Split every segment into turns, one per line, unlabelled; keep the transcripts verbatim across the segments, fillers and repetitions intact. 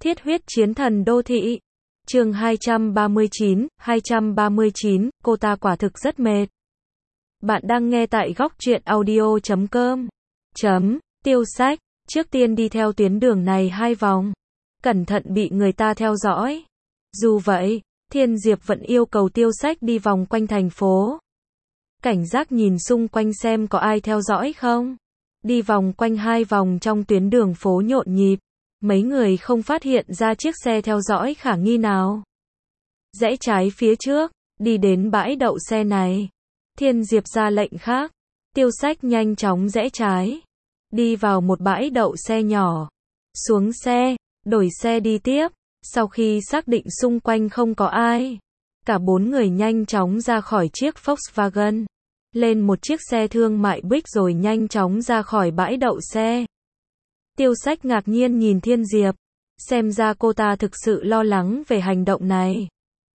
Thiết huyết chiến thần đô thị. Chương hai trăm ba mươi chín, hai trăm ba mươi chín, cô ta quả thực rất mệt. Bạn đang nghe tại góc truyện audio chấm com. Chấm, Tiêu Sách, trước tiên đi theo tuyến đường này hai vòng. Cẩn thận bị người ta theo dõi. Dù vậy, Thiên Diệp vẫn yêu cầu Tiêu Sách đi vòng quanh thành phố. Cảnh giác nhìn xung quanh xem có ai theo dõi không. Đi vòng quanh hai vòng trong tuyến đường phố nhộn nhịp. Mấy người không phát hiện ra chiếc xe theo dõi khả nghi nào. Rẽ trái phía trước, đi đến bãi đậu xe này. Thiên Diệp ra lệnh khác. Tiêu Sách nhanh chóng rẽ trái. Đi vào một bãi đậu xe nhỏ. Xuống xe, đổi xe đi tiếp. Sau khi xác định xung quanh không có ai, cả bốn người nhanh chóng ra khỏi chiếc Volkswagen. Lên một chiếc xe thương mại Buick rồi nhanh chóng ra khỏi bãi đậu xe. Tiêu Sách ngạc nhiên nhìn Thiên Diệp. Xem ra cô ta thực sự lo lắng về hành động này.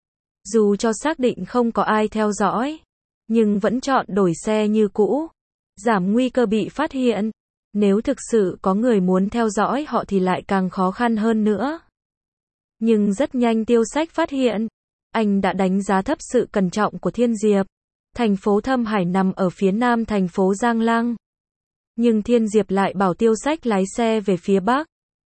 Dù cho xác định không có ai theo dõi, nhưng vẫn chọn đổi xe như cũ. Giảm nguy cơ bị phát hiện. Nếu thực sự có người muốn theo dõi họ thì lại càng khó khăn hơn nữa. Nhưng rất nhanh Tiêu Sách phát hiện. Anh đã đánh giá thấp sự cẩn trọng của Thiên Diệp. Thành phố Thâm Hải nằm ở phía nam thành phố Giang Lăng. Nhưng Thiên Diệp lại bảo Tiêu Sách lái xe về phía bắc.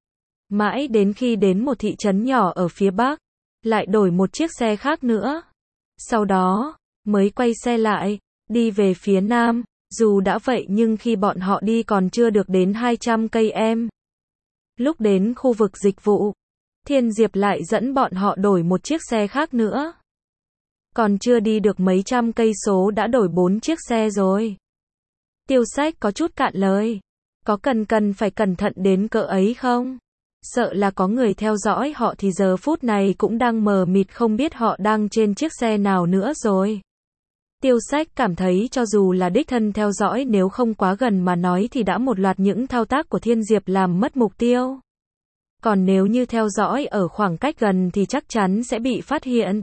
Mãi đến khi đến một thị trấn nhỏ ở phía bắc, lại đổi một chiếc xe khác nữa. Sau đó, mới quay xe lại, đi về phía nam. Dù đã vậy nhưng khi bọn họ đi còn chưa được đến hai trăm cây em. Lúc đến khu vực dịch vụ, Thiên Diệp lại dẫn bọn họ đổi một chiếc xe khác nữa. Còn chưa đi được mấy trăm cây số đã đổi bốn chiếc xe rồi. Tiêu Sách có chút cạn lời. Có cần cần phải cẩn thận đến cỡ ấy không? Sợ là có người theo dõi họ thì giờ phút này cũng đang mờ mịt không biết họ đang trên chiếc xe nào nữa rồi. Tiêu Sách cảm thấy cho dù là đích thân theo dõi nếu không quá gần mà nói thì đã một loạt những thao tác của Thiên Diệp làm mất mục tiêu. Còn nếu như theo dõi ở khoảng cách gần thì chắc chắn sẽ bị phát hiện.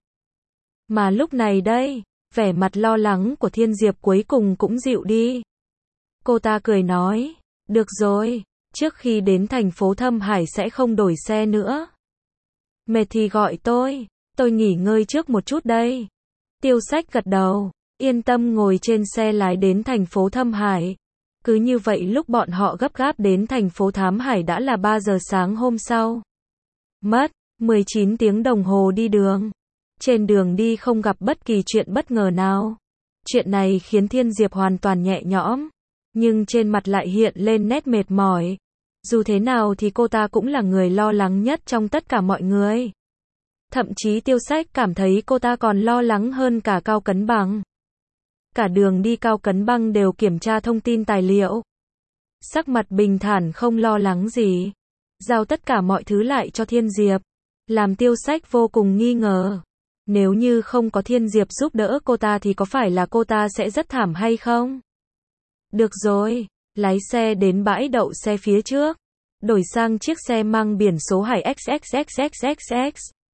Mà lúc này đây, vẻ mặt lo lắng của Thiên Diệp cuối cùng cũng dịu đi. Cô ta cười nói, được rồi, trước khi đến thành phố Thâm Hải sẽ không đổi xe nữa. Mệt thì gọi tôi, tôi nghỉ ngơi trước một chút đây. Tiêu Sách gật đầu, yên tâm ngồi trên xe lái đến thành phố Thâm Hải. Cứ như vậy lúc bọn họ gấp gáp đến thành phố Thám Hải đã là ba giờ sáng hôm sau. Mất mười chín tiếng đồng hồ đi đường. Trên đường đi không gặp bất kỳ chuyện bất ngờ nào. Chuyện này khiến Thiên Diệp hoàn toàn nhẹ nhõm. Nhưng trên mặt lại hiện lên nét mệt mỏi. Dù thế nào thì cô ta cũng là người lo lắng nhất trong tất cả mọi người. Thậm chí Tiêu Sách cảm thấy cô ta còn lo lắng hơn cả Cao Cấn Bằng. Cả đường đi Cao Cấn Băng đều kiểm tra thông tin tài liệu. Sắc mặt bình thản không lo lắng gì. Giao tất cả mọi thứ lại cho Thiên Diệp. Làm Tiêu Sách vô cùng nghi ngờ. Nếu như không có Thiên Diệp giúp đỡ cô ta thì có phải là cô ta sẽ rất thảm hay không? Được rồi, lái xe đến bãi đậu xe phía trước. Đổi sang chiếc xe mang biển số Hải ích ích ích ích ích ích.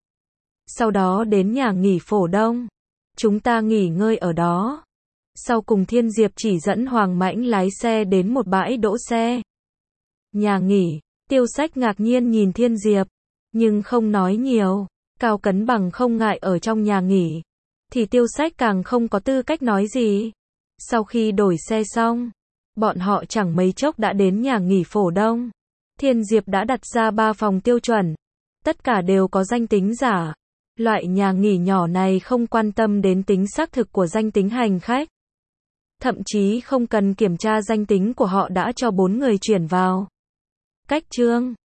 Sau đó đến nhà nghỉ Phổ Đông. Chúng ta nghỉ ngơi ở đó. Sau cùng Thiên Diệp chỉ dẫn Hoàng Mãnh lái xe đến một bãi đỗ xe. Nhà nghỉ, Tiêu Sách ngạc nhiên nhìn Thiên Diệp, nhưng không nói nhiều. Cao Cấn Bằng không ngại ở trong nhà nghỉ, thì Tiêu Sách càng không có tư cách nói gì. Sau khi đổi xe xong, bọn họ chẳng mấy chốc đã đến nhà nghỉ Phổ Đông. Thiên Diệp đã đặt ra ba phòng tiêu chuẩn. Tất cả đều có danh tính giả. Loại nhà nghỉ nhỏ này không quan tâm đến tính xác thực của danh tính hành khách. Thậm chí không cần kiểm tra danh tính của họ đã cho bốn người chuyển vào. Cách chương